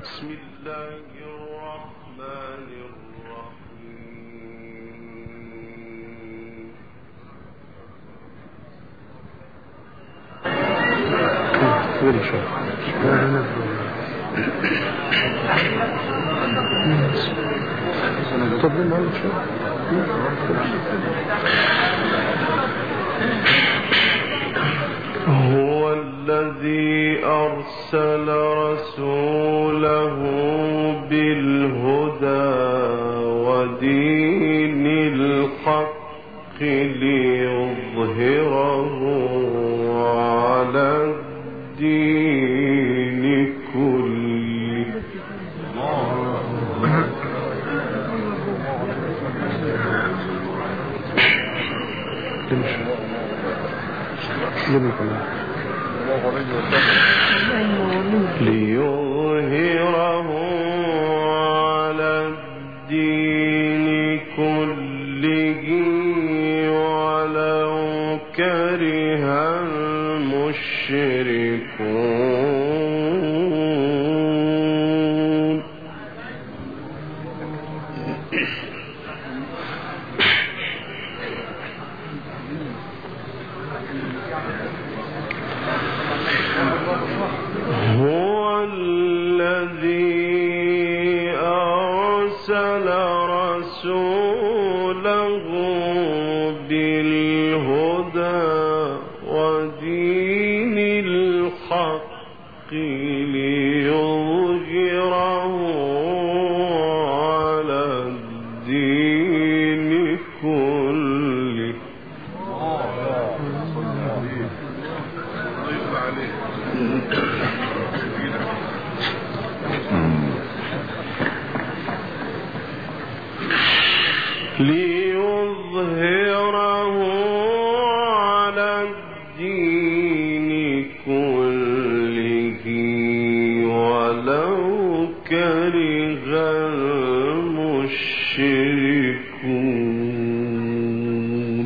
بسم الله الرحمن الرحيم. هو الذي أرسل رسوله بالهدى ودين الحق ليظهره على الدين كله. ليظهره على الدين كله ولو كره المشركون. هو الذي أرسل رسوله بالهدى ودين الحق ليظهره على الدين كله. ليظهره على الدين كله ولو كره المشركون.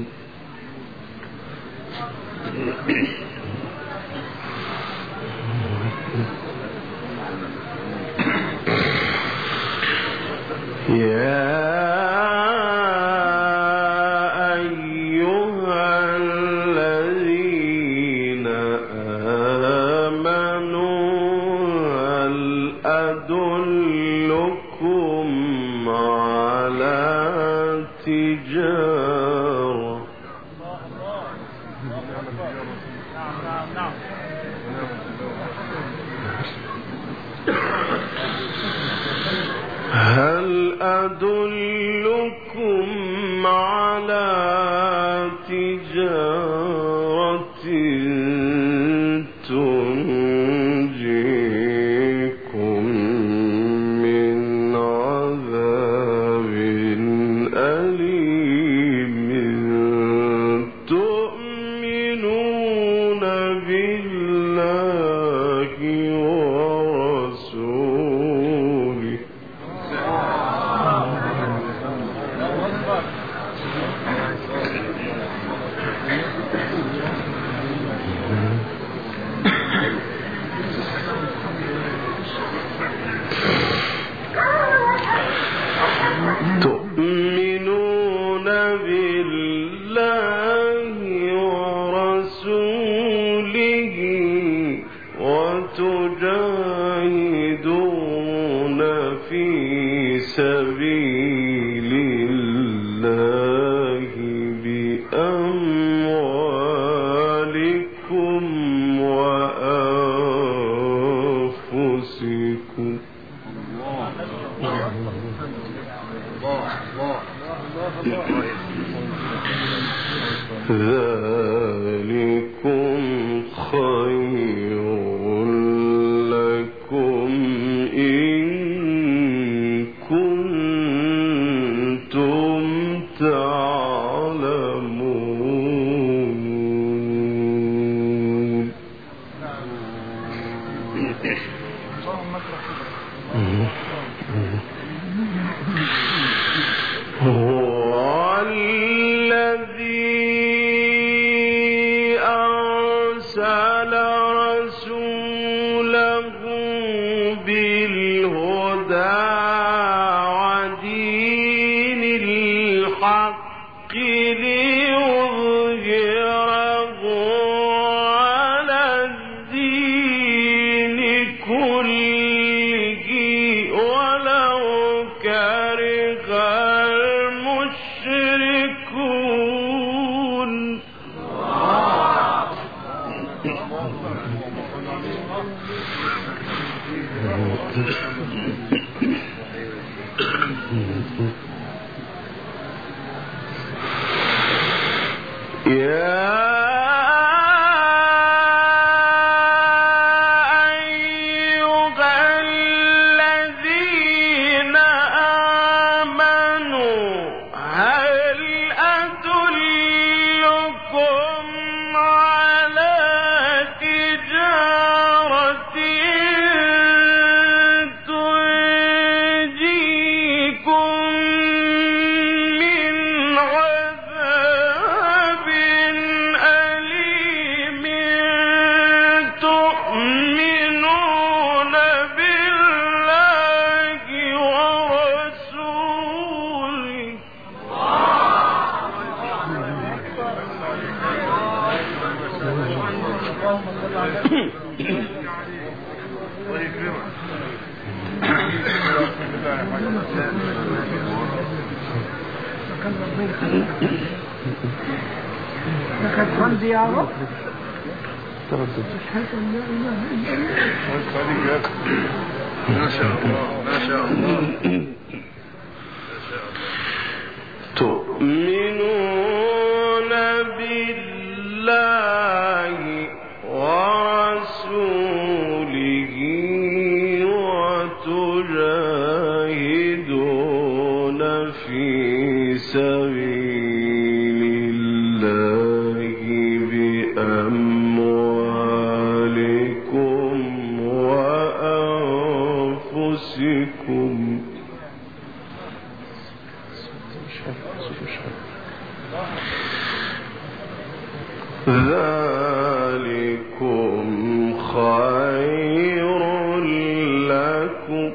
يا أيها الذين آمنوا هل أدلكم على تجارة هل أدلكم على تجارة تنجيكم من عذاب أليم تؤمنون بالله ورسوله تؤمنون بالله ورسوله وتجاهدون في سبيل الله بأموالكم وأنفسكم. ذلكم خير لكم إن كنتم تعلمون. هو الذي أرسل رسوله بالهدى لك الحمد يا رب. ما شاء الله ما شاء الله. تؤمنون بالله ورسوله وتجاهدون في سبيل الله بأموالكم وأنفسكم ذلكم خير لكم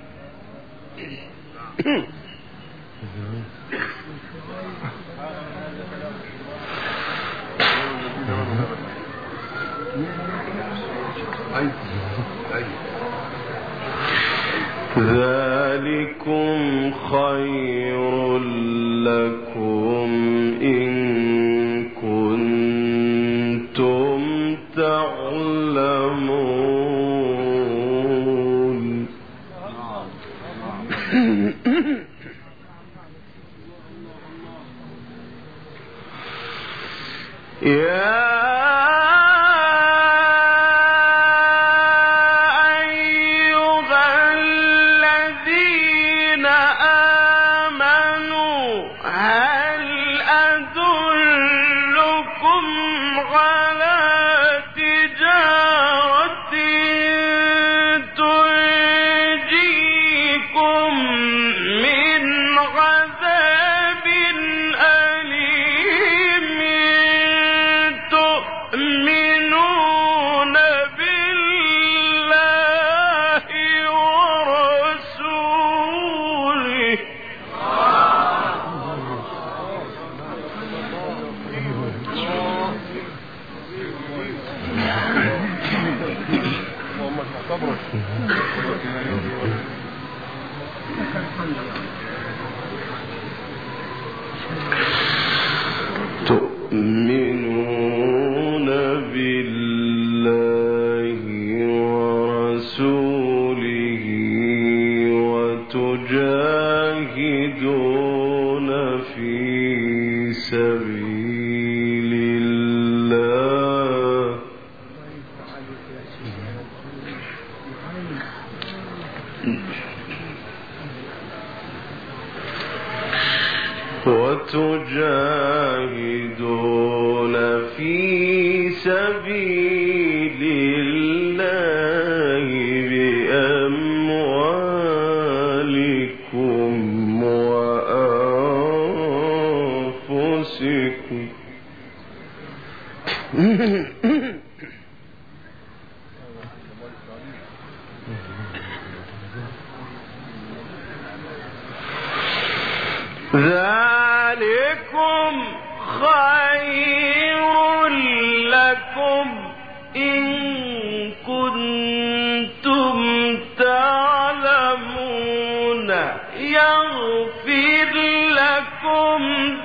ذلكم خير لكم إن كنتم تعلمون. يا تؤمنون بالله ورسوله وتجاهدون في سبيل الله وتجاهدون في سبيل الله بأموالكم وأنفسكم ذلكم خير لكم إن كنتم تعلمون يغفر لكم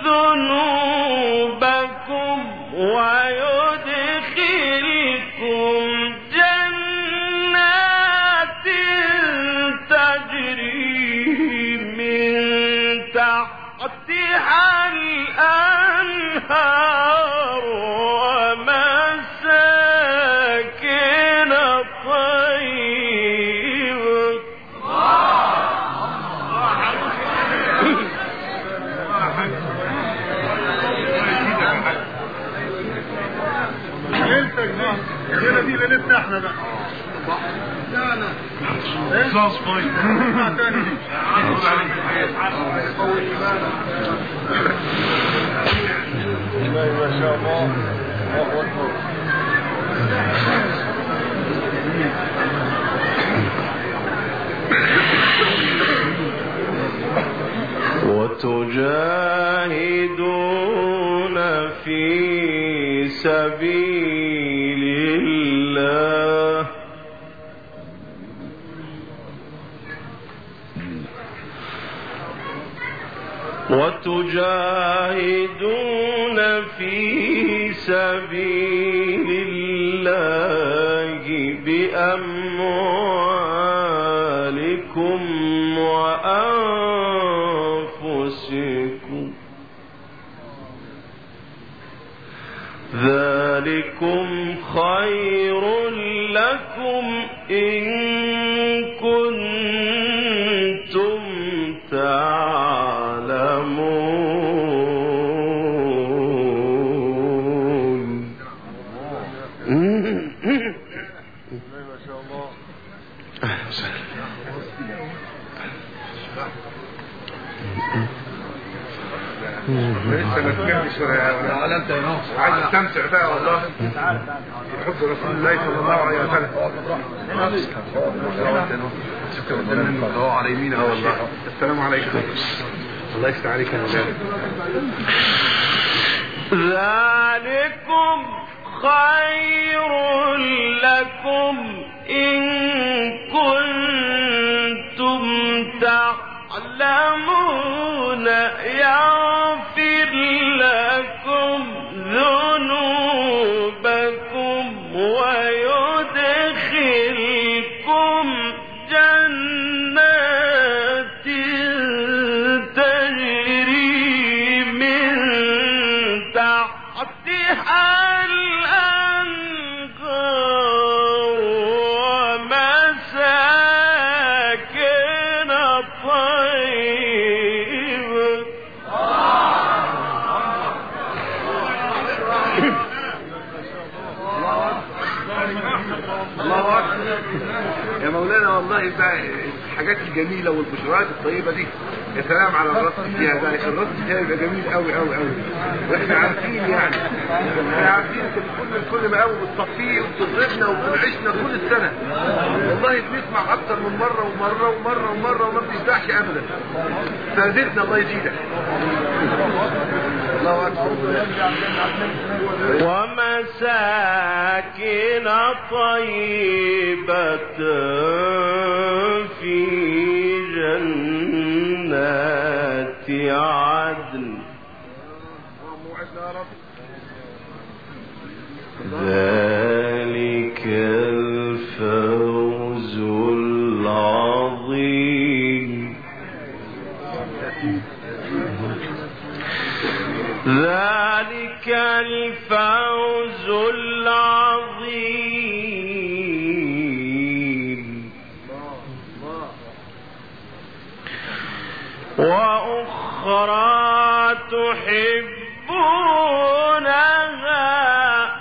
ذنوبكم ويدخلكم جنات الأنهار ومساكن طيبة. ليلتك دي الليلة دي ليلتنا احنا بقى. لا لا صوص فايت ما شاء الله. وتجاهدون في سبيل الله بأموالكم وأنفسكم ذلكم خير لكم إن كنتم تعلمون. ما شاء الله. لسه ما سمعتش ولا انت يا ناصر عايز استمتع بقى والله. يحب رسول الله صلى الله عليه وسلم. على يمينه والله. السلام عليكم. الله يفتح عليك يا مولانا. ذلكم خير لكم إن كنتم تعلمون يغفر لكم ذنوبكم ويدخلكم جنات تجري من تحتها الأنهار ومساكن طيبة. الله أكبر يا مولانا. والله بقى الحاجات الجميلة والبشرات الطيبة دي يا سلام على الرصد فيها. ده الرصد فيها يبقى جميل قوي قوي قوي. واحنا عارفين يعني احنا عارفين ان كل ما قوي بتصفيه وبتضربنا وبتعيشنا طول السنة. والله بنسمع اكتر من مرة ومرة ومرة ومرة وما بنشبعش ابدا. فزدنا الله يزيدك. الله اكبر. ومساكن طيبة في جنات عدن ذلك الفوز العظيم. ذلك الفوز العظيم. وأخرى تحبونها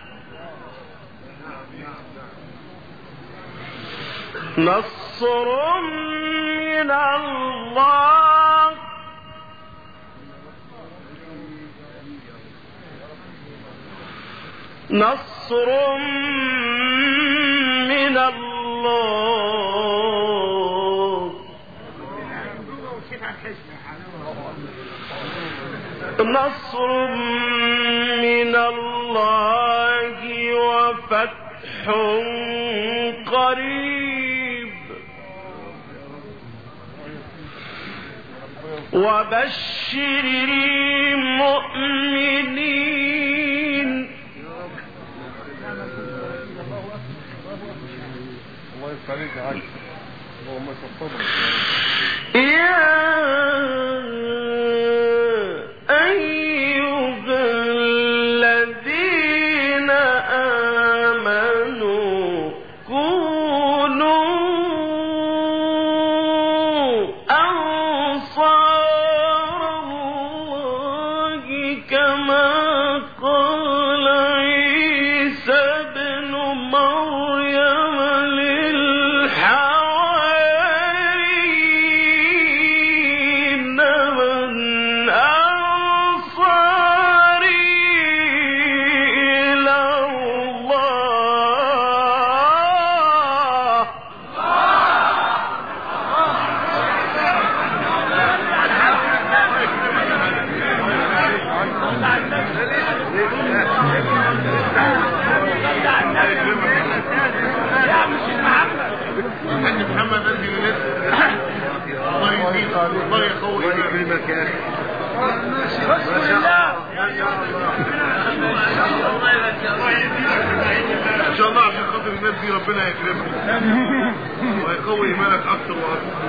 نصر من الله نصر من الله نصر من الله وفتح قريب وبشر المؤمنين. الله يسعدك يا حاج. اللهم صل محمد انت اللي الله يزيد الله يقوي الله يكرمك يا اخي ما شاء الله ان شاء الله عشان خاطر الناس دي ربنا يكرمك ويقوي ايمانك اكتر واكتر.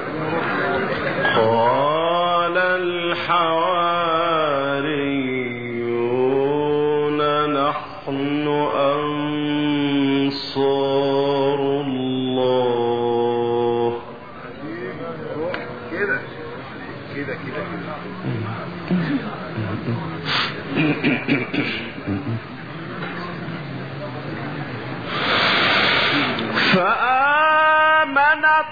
قال الحواريون نحن أنصار الله. كده كده كده فآمنت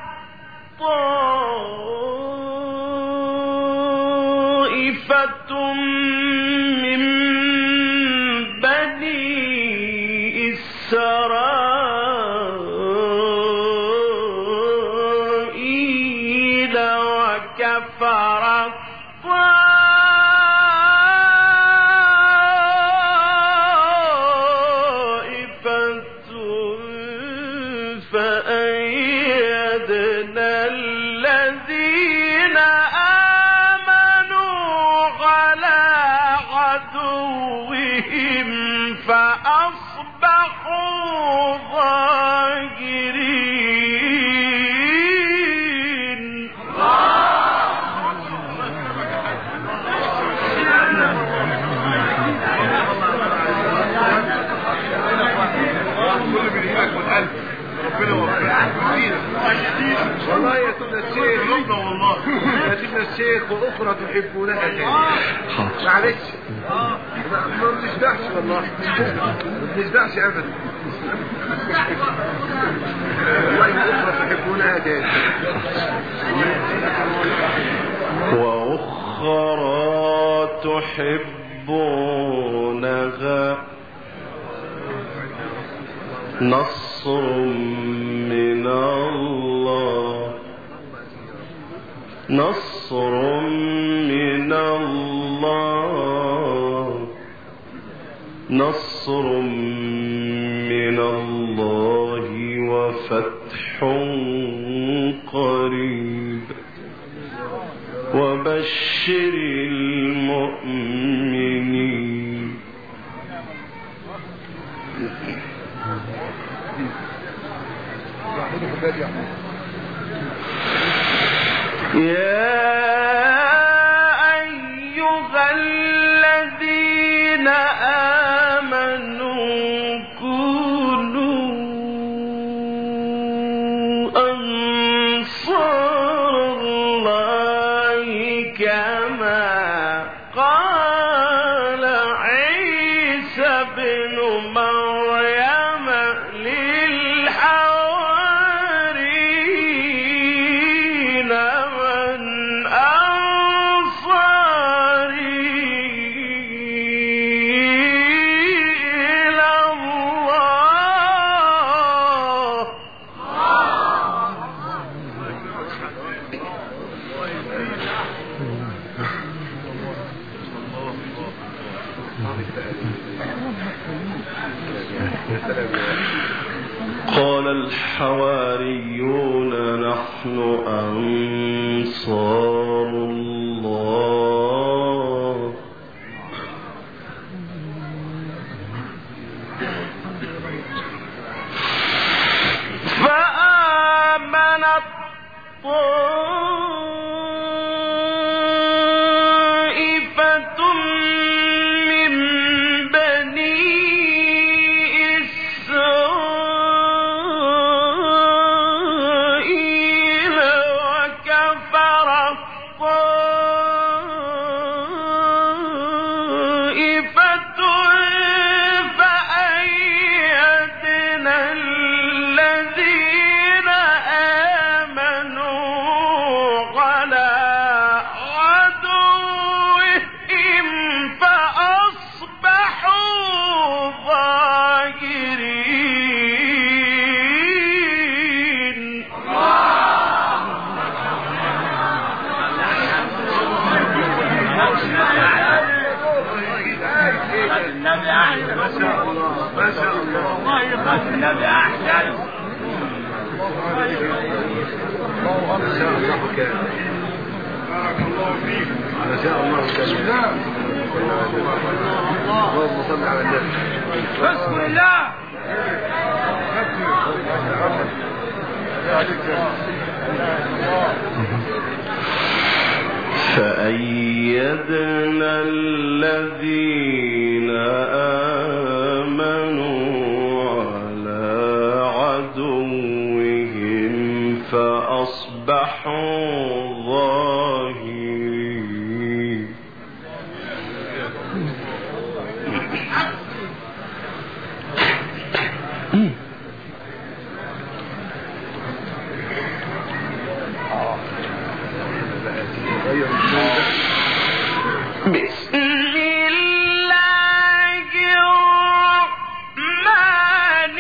طائفة من بني إسرائيل وكفرت فأيدنا الذين آمنوا على عدوهم فأصبحوا ظاهرين. ربنا يوفقك والله يا سيدنا الشيخ والله يا سيدنا الشيخ واخرى تحبونها تاني معلش ما بنشبعش والله ما بنشبعش ابدا والله واخرى تحبونها تاني وأخرى تحبونها نصر من الله نصر من الله نصر من الله وفتح قريب وبشر المؤمنين. يا أيها الذين آمنوا كونوا أنصار الله كما قال عيسى بن مريم للحواريين من أنصاري إلى الله قال الحواريون نحن أنصار الله فآمنت طائفة من بني إسرائيل وكفرت طائفة فأيدنا الذين آمنوا كان بارك الله فيك ما شاء الله كان اللهم صل على النبي بسم الله فأيدنا الذين آمنوا على عدوهم فأصبحوا ظاهرين بسم الله الرحمن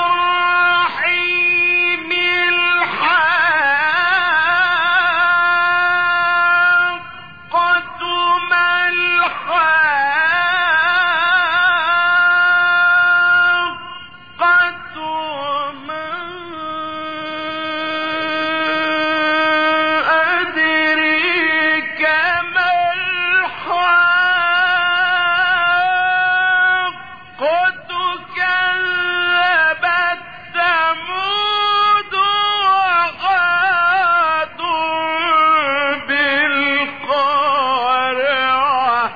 الرحيم الحاقة ما الحاقة ما أدريك ما الحاقة كذبت ثمود وعاد بالقارعة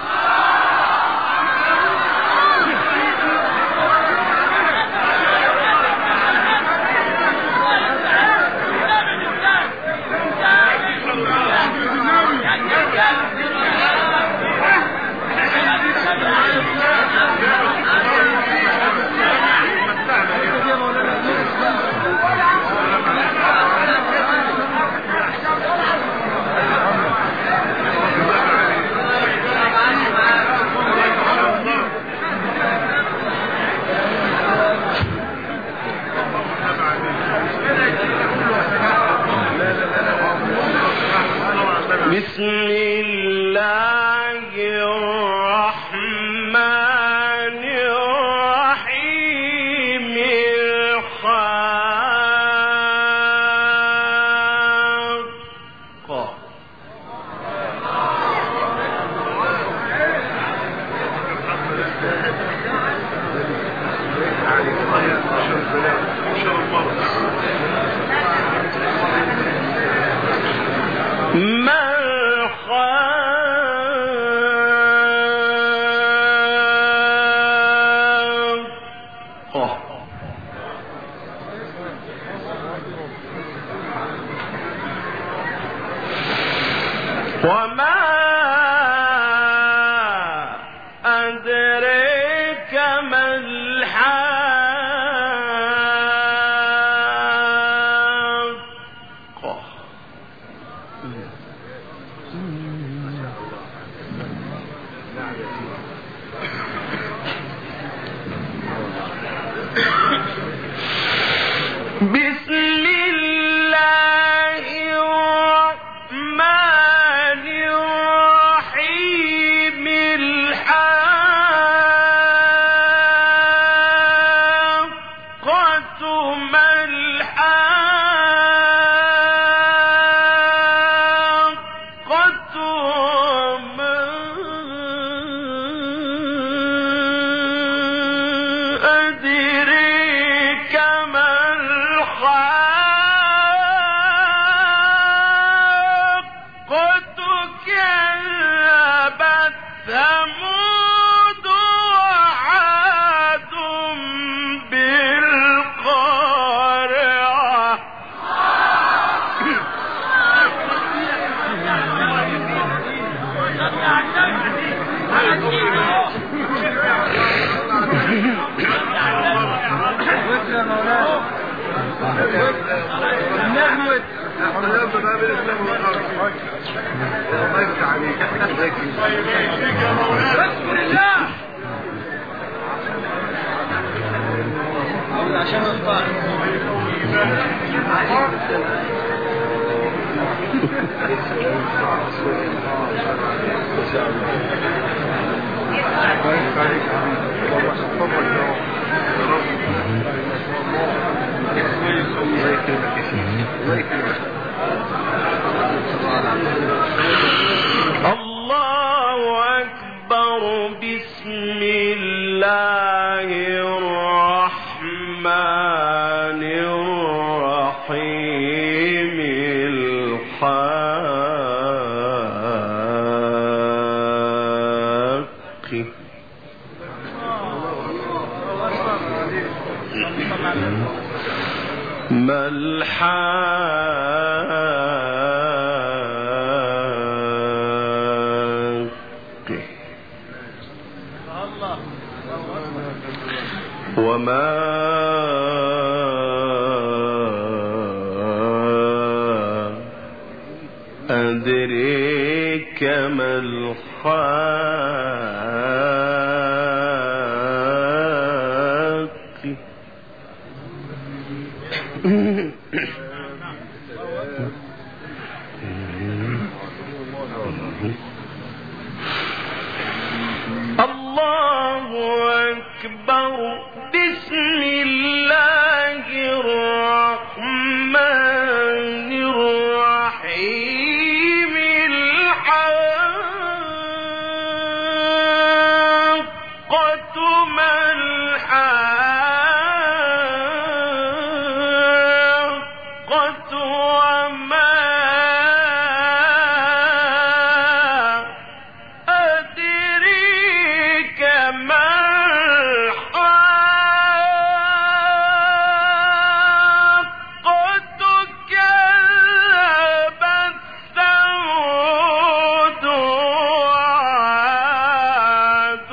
بسم الله الرحمن الرحيم الحاقة ما الحاقة وما أدريك ما الحاقة بسم الله الرحمن الرحيم الحاقة ما الحاقة ما أدريك ما الحاقة كذبت ثمود وعاد بالقارعة عشان نطلع الله يكرمك. الله أكبر. بسم الله الرحمن الرحيم. الحق ما الحق وما أدريك ما الحق. الله أكبر. بسم الله الرحمن الرحيم. الحق ما الحق وما أدريك ما الحق. كذبت ثمود وعاد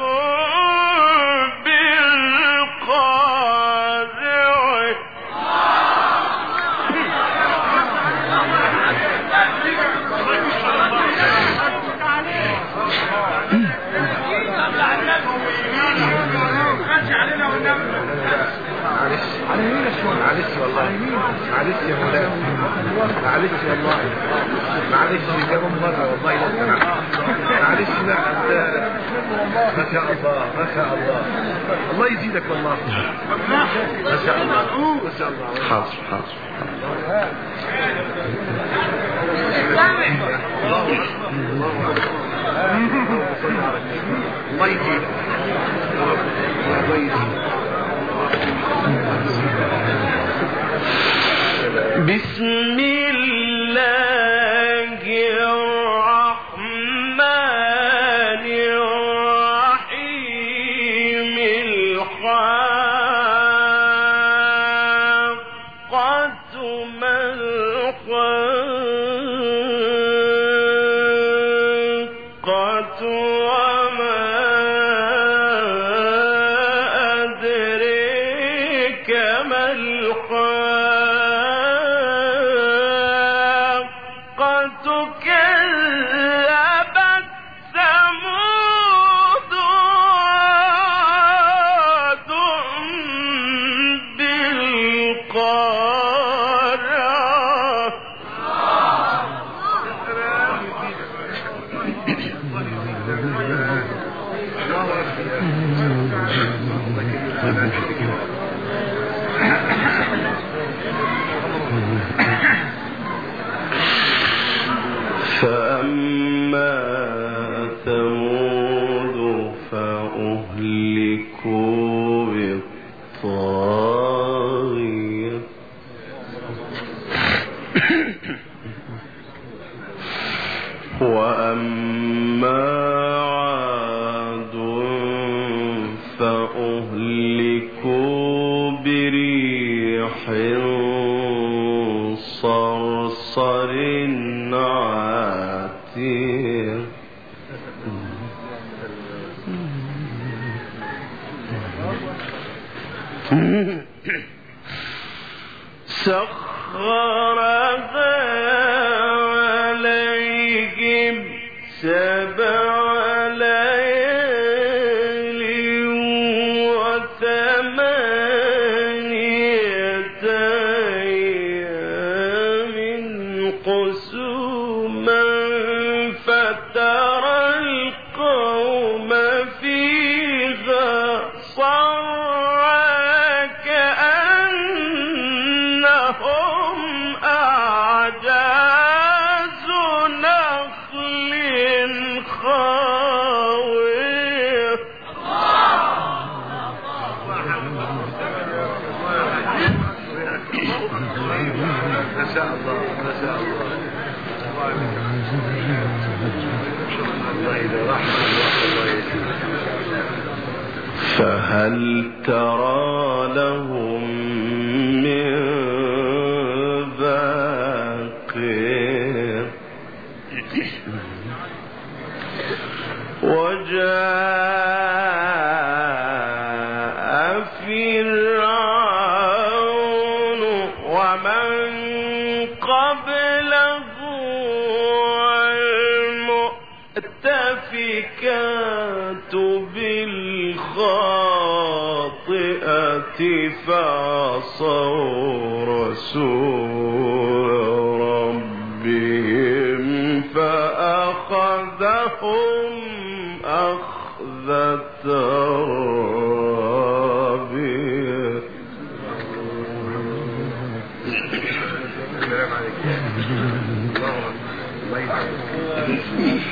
بالقارعة. معلش والله، معلش يا مولانا، معلش والله، معلش كمان مرة والله لو سمحت، معلش. لا ما شاء الله ما شاء الله، الله يزيدك والله، ما شاء الله ما شاء الله. حاضر حاضر. الله يزيدك الله يزيدك. بسم الله الرحمن الرحيم. الحق ما الحق وما أدريك ما الحق. كذبت ثمود وعاد بالقارعة. فأما ثمود فأهلكوا بالطاغية. وأما عاد فأهلكوا بريح صرصر عاتية. سخرها عليهم 7 ليال و8 أيام حسوما فترى القوم فيها صرعى كأنهم أعجاز نخل شاء الله ما شاء الله الله إذا رحمة الله يسير. فهل ترى لهم من باقين وجاء فرعون ومن قبله والمؤتفكات بالخاطئة فعصوا رسول ربهم فأخذهم أخذة رابية. السلام عليكم. الله يسلمك.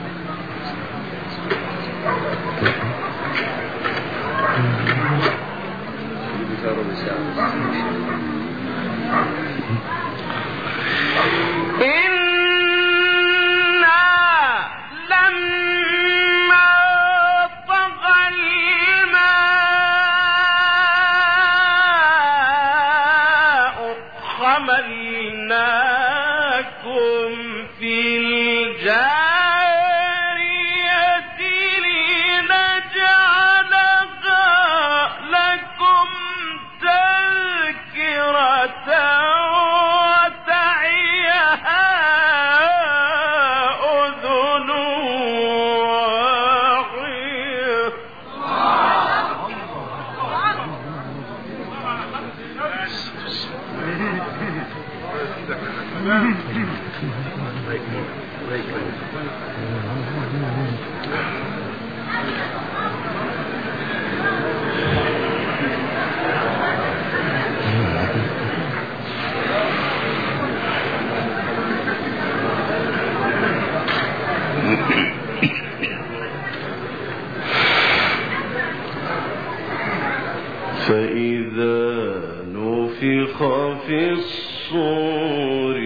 فإذا نفخ في الصور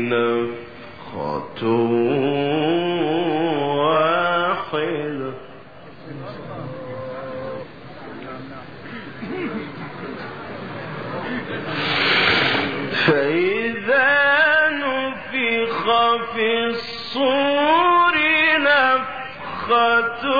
نفخة واحدة فإذا نفخ في الصور نفخة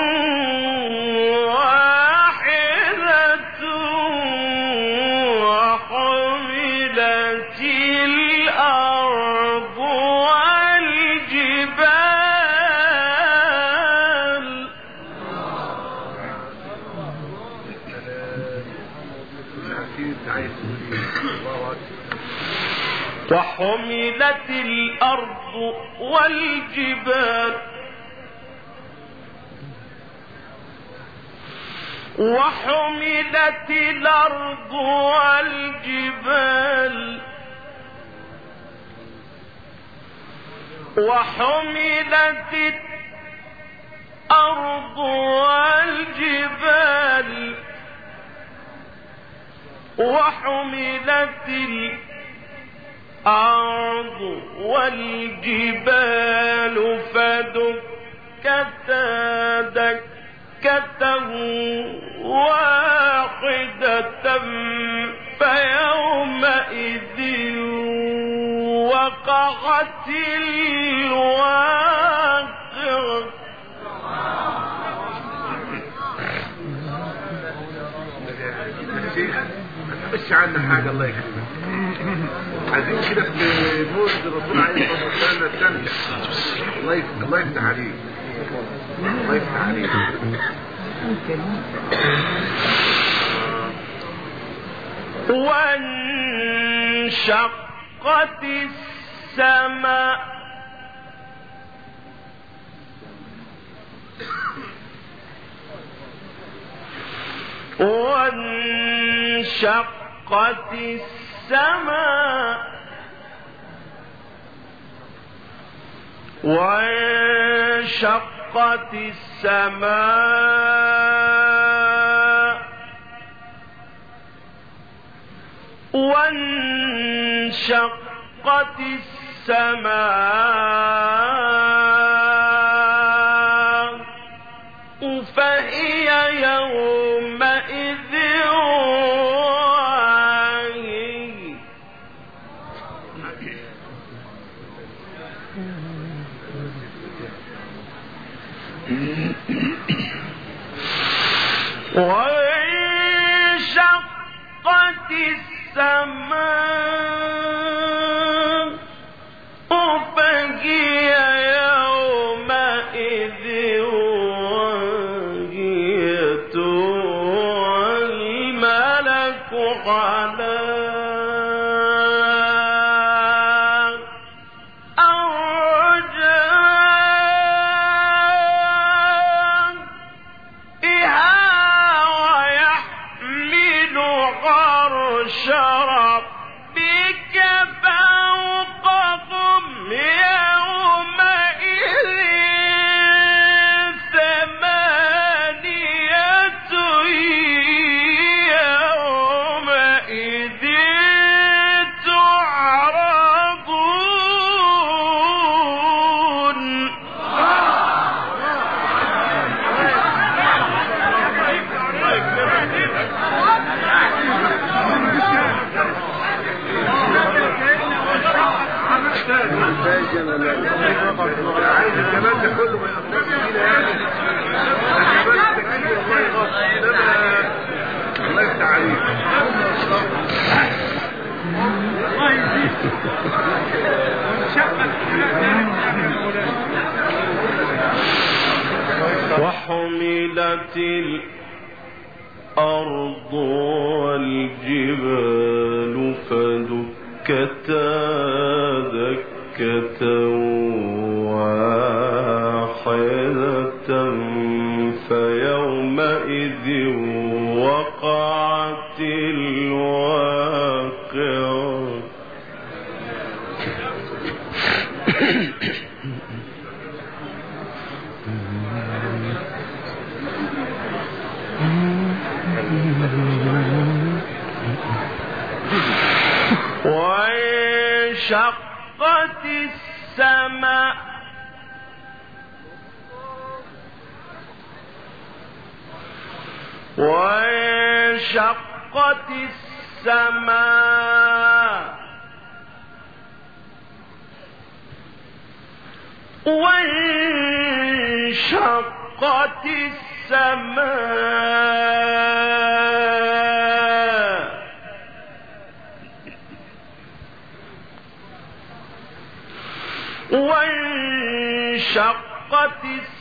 وحملت الأرض والجبال وحملت الأرض والجبال وحملت الأرض والجبال وحملت الأرض والجبال فدكتا دكة واحدة فيومئذ وقعت الواقعة. مش عنا حاجة الله يكرمك. عايزين كده في مولد الرسول عليه الصلاة والسلام نستمتع. الله يفتح عليك. الله يفتح عليك. وانشقت السماء وانشقت السماء وانشقت السماء وانشقت وانشقت السماء فهي يومئذ واهية وانشقت السماء فهي يومئذ واهية والملك على ربك فوقهم يومئذ ثمانية يومئذ تعرضون عايز الجمال ده كله ما يقصدش فينا يعني الجمال التكليف الله يغفر الله يفتح عليك وحملت الأرض والجبال فدكتا دكة واحدة فيومئذ وقعت الواقعة وانشقت السماء وانشقت السماء وانشقت السماء وانشقت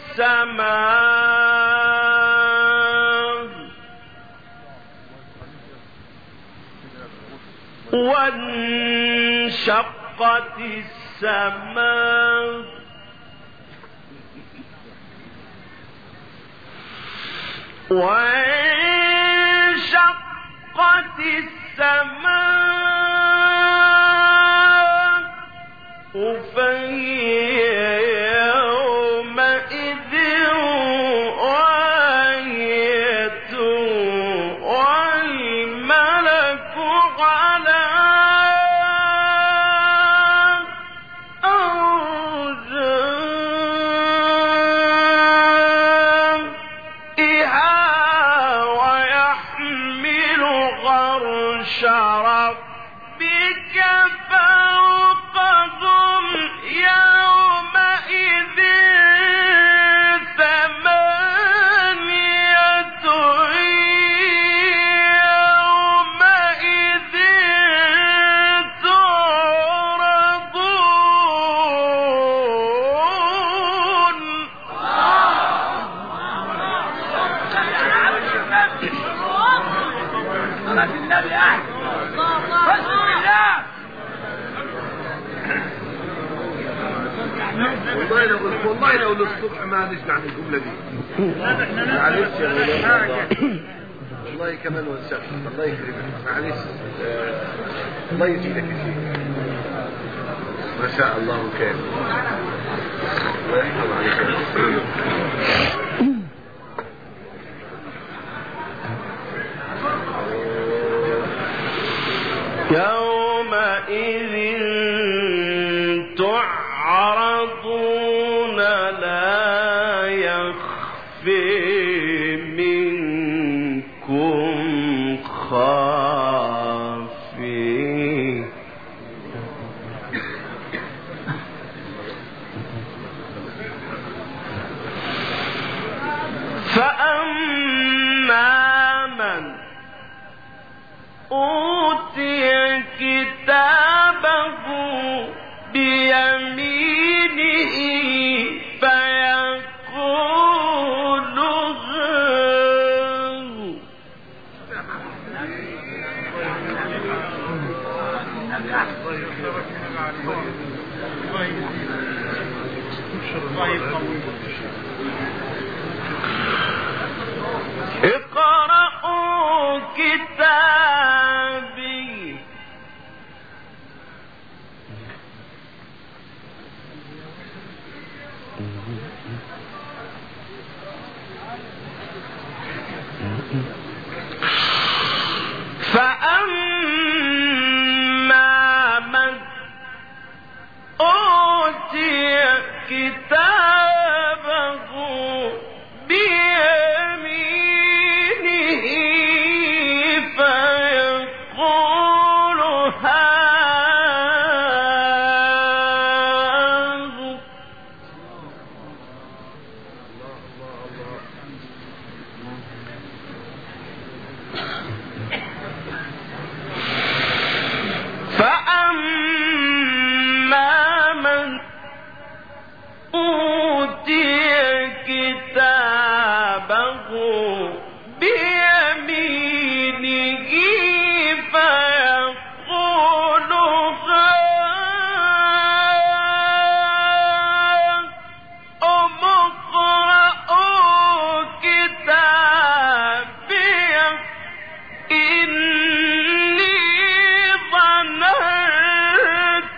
السماء وانشقت السماء وانشقت السماء فهي يومئذ واهية والملك على ربك فوقهم يومئذ ثمانية يومئذ تعرضون والله لو للصبح ما نسمع من الجملة دي معلش يا مولانا والله كمان وانسان الله يكرمك معلش الله يزيدك يا شيخ ما شاء الله كان الله يحفظ عليك يومئذ اقرأوا كتابي فأما من أوتي كتابه بيمينه فيقول هاذ فأما من أوتي كتابه بيمينه فيقول هاؤم اقرءوا كتابي إني ظننت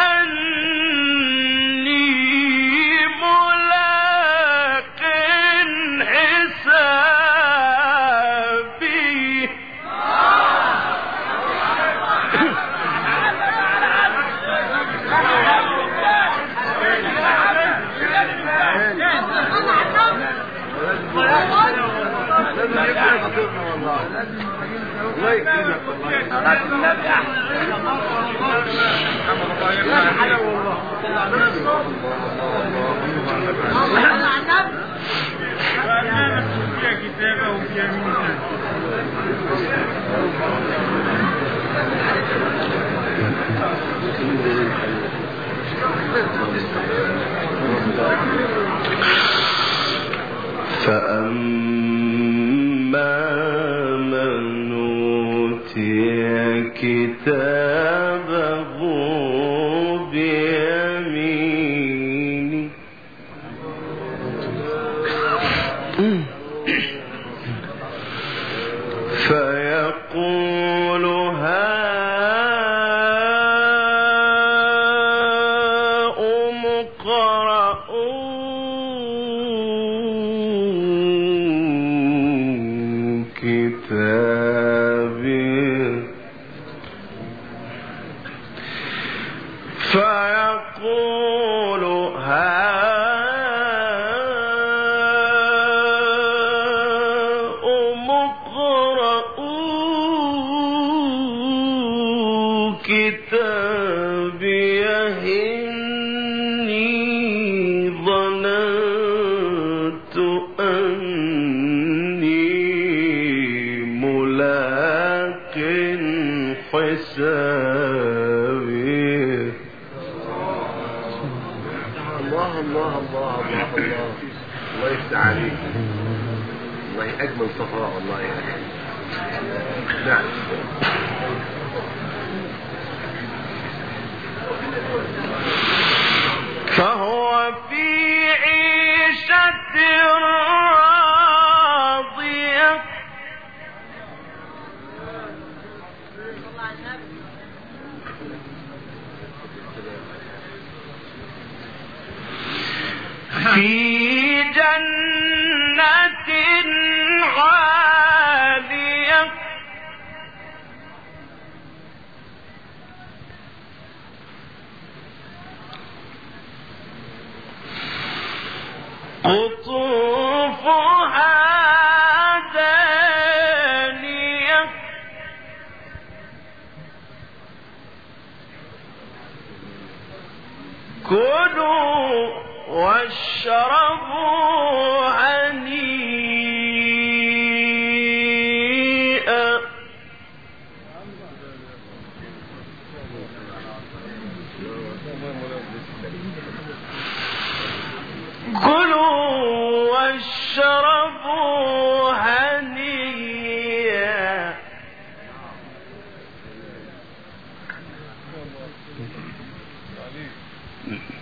أني ملاق حسابي الله يكرمك فأما من أوتي كتابه بيمينه فيقول هاؤم اقرءوا كتابي فيقول هاؤم اقرءوا كتابي إني ظننت أني ملاق حسابي الله الله الله الله الله الله يفتح عليك والله أجمل صفاء والله يا أخي نعم فهو في عيشة راضية في جنة عالية قطوفها دانية كلوا واشربوا هنيئا كلوا واشربوا هنيئا م.